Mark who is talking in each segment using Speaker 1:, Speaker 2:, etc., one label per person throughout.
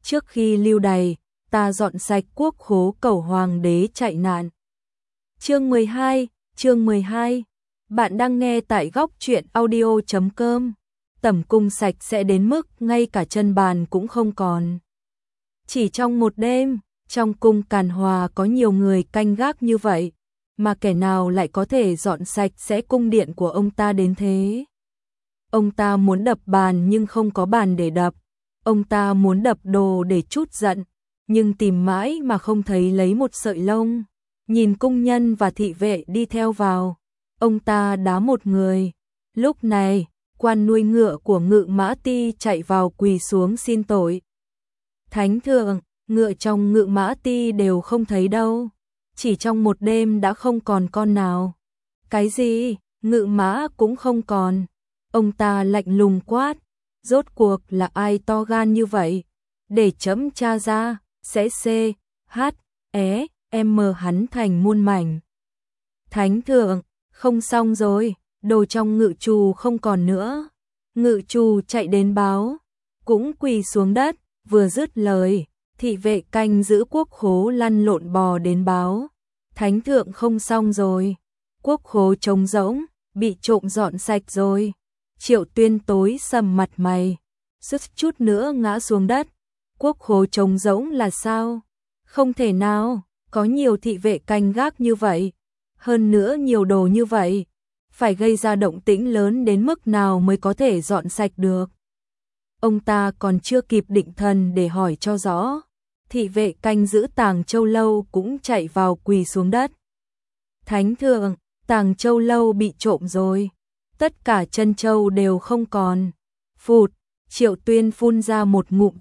Speaker 1: trước khi lưu đày, ta dọn sạch quốc khố cầu hoàng đế chạy nạn. Chương 12, bạn đang nghe tại góc truyện audio.com. Tẩm cung sạch sẽ đến mức ngay cả chân bàn cũng không còn. Chỉ trong một đêm, trong cung Càn Hòa có nhiều người canh gác như vậy, mà kẻ nào lại có thể dọn sạch sẽ cung điện của ông ta đến thế? Ông ta muốn đập bàn nhưng không có bàn để đập. Ông ta muốn đập đồ để trút giận, nhưng tìm mãi mà không thấy lấy một sợi lông. Nhìn cung nhân và thị vệ đi theo vào, ông ta đá một người. Lúc này, quan nuôi ngựa của Ngự Mã Ti chạy vào quỳ xuống xin tội. Thánh thượng, ngựa trong Ngự Mã Ti đều không thấy đâu. Chỉ trong một đêm đã không còn con nào. Cái gì? Ngự mã cũng không còn. Ông ta lạnh lùng quát. Rốt cuộc là ai to gan như vậy? Để chấm tra ra, sẽ hắn thành muôn mảnh. Thánh thượng, không xong rồi, đồ trong ngự trù không còn nữa. Ngự trù chạy đến báo, cũng quỳ xuống đất, vừa dứt lời, thị vệ canh giữ quốc khố lăn lộn bò đến báo. Thánh thượng không xong rồi, quốc khố trống rỗng, bị trộm dọn sạch rồi. Triệu Tuyên tối sầm mặt mày, suýt chút nữa ngã xuống đất. Quốc khố trống rỗng là sao? Không thể nào, có nhiều thị vệ canh gác như vậy, hơn nữa nhiều đồ như vậy, phải gây ra động tĩnh lớn đến mức nào mới có thể dọn sạch được. Ông ta còn chưa kịp định thần để hỏi cho rõ, thị vệ canh giữ Tàng Châu Lâu cũng chạy vào quỳ xuống đất. Thánh thượng, Tàng Châu Lâu bị trộm rồi, tất cả chân châu đều không còn. Phụt, Triệu Tuyên phun ra một ngụm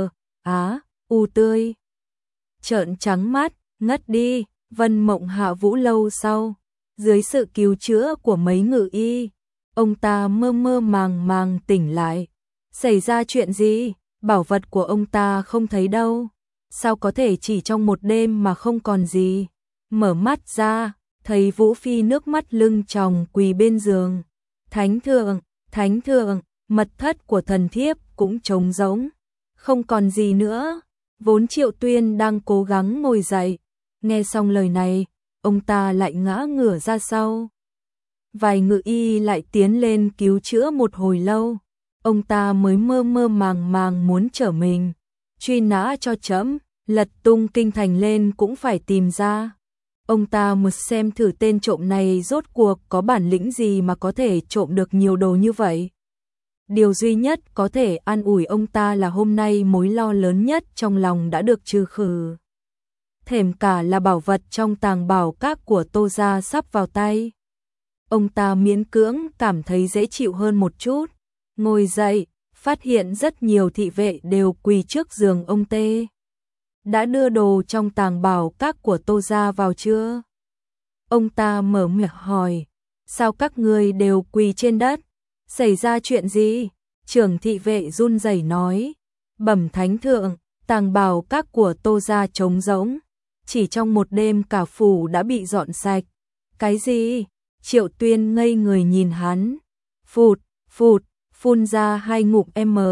Speaker 1: tươi. Trợn trắng mắt, ngất đi. Vân Mộng Hạ Vũ lâu sau, dưới sự cứu chữa của mấy ngự y, ông ta mơ mơ màng màng tỉnh lại. Xảy ra chuyện gì? Bảo vật của ông ta không thấy đâu. Sao có thể chỉ trong một đêm mà không còn gì? Mở mắt ra, thấy Vũ Phi nước mắt lưng tròng quỳ bên giường. Thánh thượng, mật thất của thần thiếp cũng trống rỗng, không còn gì nữa. Vốn Triệu Tuyên đang cố gắng ngồi dậy, nghe xong lời này, ông ta lại ngã ngửa ra sau. Vài ngự y lại tiến lên cứu chữa một hồi lâu, ông ta mới mơ mơ màng màng muốn trở mình. Truy nã cho trẫm, lật tung kinh thành lên cũng phải tìm ra. Ông ta muốn xem thử tên trộm này rốt cuộc có bản lĩnh gì mà có thể trộm được nhiều đồ như vậy. Điều duy nhất có thể an ủi ông ta là hôm nay mối lo lớn nhất trong lòng đã được trừ khử. Thềm cả là bảo vật trong tàng bảo các của Tô gia sắp vào tay. Ông ta miễn cưỡng cảm thấy dễ chịu hơn một chút. Ngồi dậy, phát hiện rất nhiều thị vệ đều quỳ trước giường ông tê. Đã đưa đồ trong tàng bảo các của Tô gia vào chưa? Ông ta mở miệng hỏi, sao các người đều quỳ trên đất? Xảy ra chuyện gì? Trưởng thị vệ run rẩy nói, bẩm thánh thượng, tàng bảo các của Tô gia trống rỗng, chỉ trong một đêm cả phủ đã bị dọn sạch. Cái gì? Triệu Tuyên ngây người nhìn hắn. Phụt, phun ra hai ngụm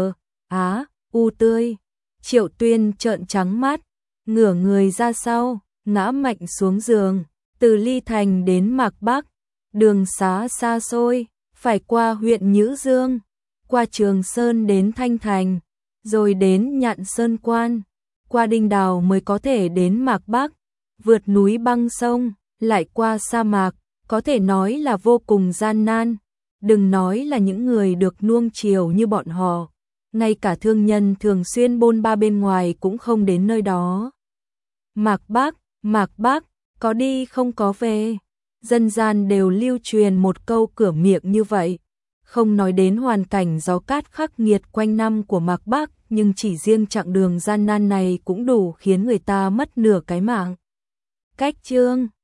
Speaker 1: tươi. Triệu Tuyên trợn trắng mắt, ngửa người ra sau, ngã mạnh xuống giường. Từ Ly Thành đến Mạc Bắc, đường xá xa xôi, phải qua huyện Nhữ Dương, qua Trường Sơn đến Thanh Thành, rồi đến Nhạn Sơn Quan, qua Đinh Đào mới có thể đến Mạc Bắc, vượt núi băng sông, lại qua sa mạc, có thể nói là vô cùng gian nan. Đừng nói là những người được nuông chiều như bọn họ, ngay cả thương nhân thường xuyên bôn ba bên ngoài cũng không đến nơi đó. Mạc Bắc, có đi không có về. Dân gian đều lưu truyền một câu cửa miệng như vậy. Không nói đến hoàn cảnh gió cát khắc nghiệt quanh năm của Mạc Bắc, nhưng chỉ riêng chặng đường gian nan này cũng đủ khiến người ta mất nửa cái mạng. Cách chương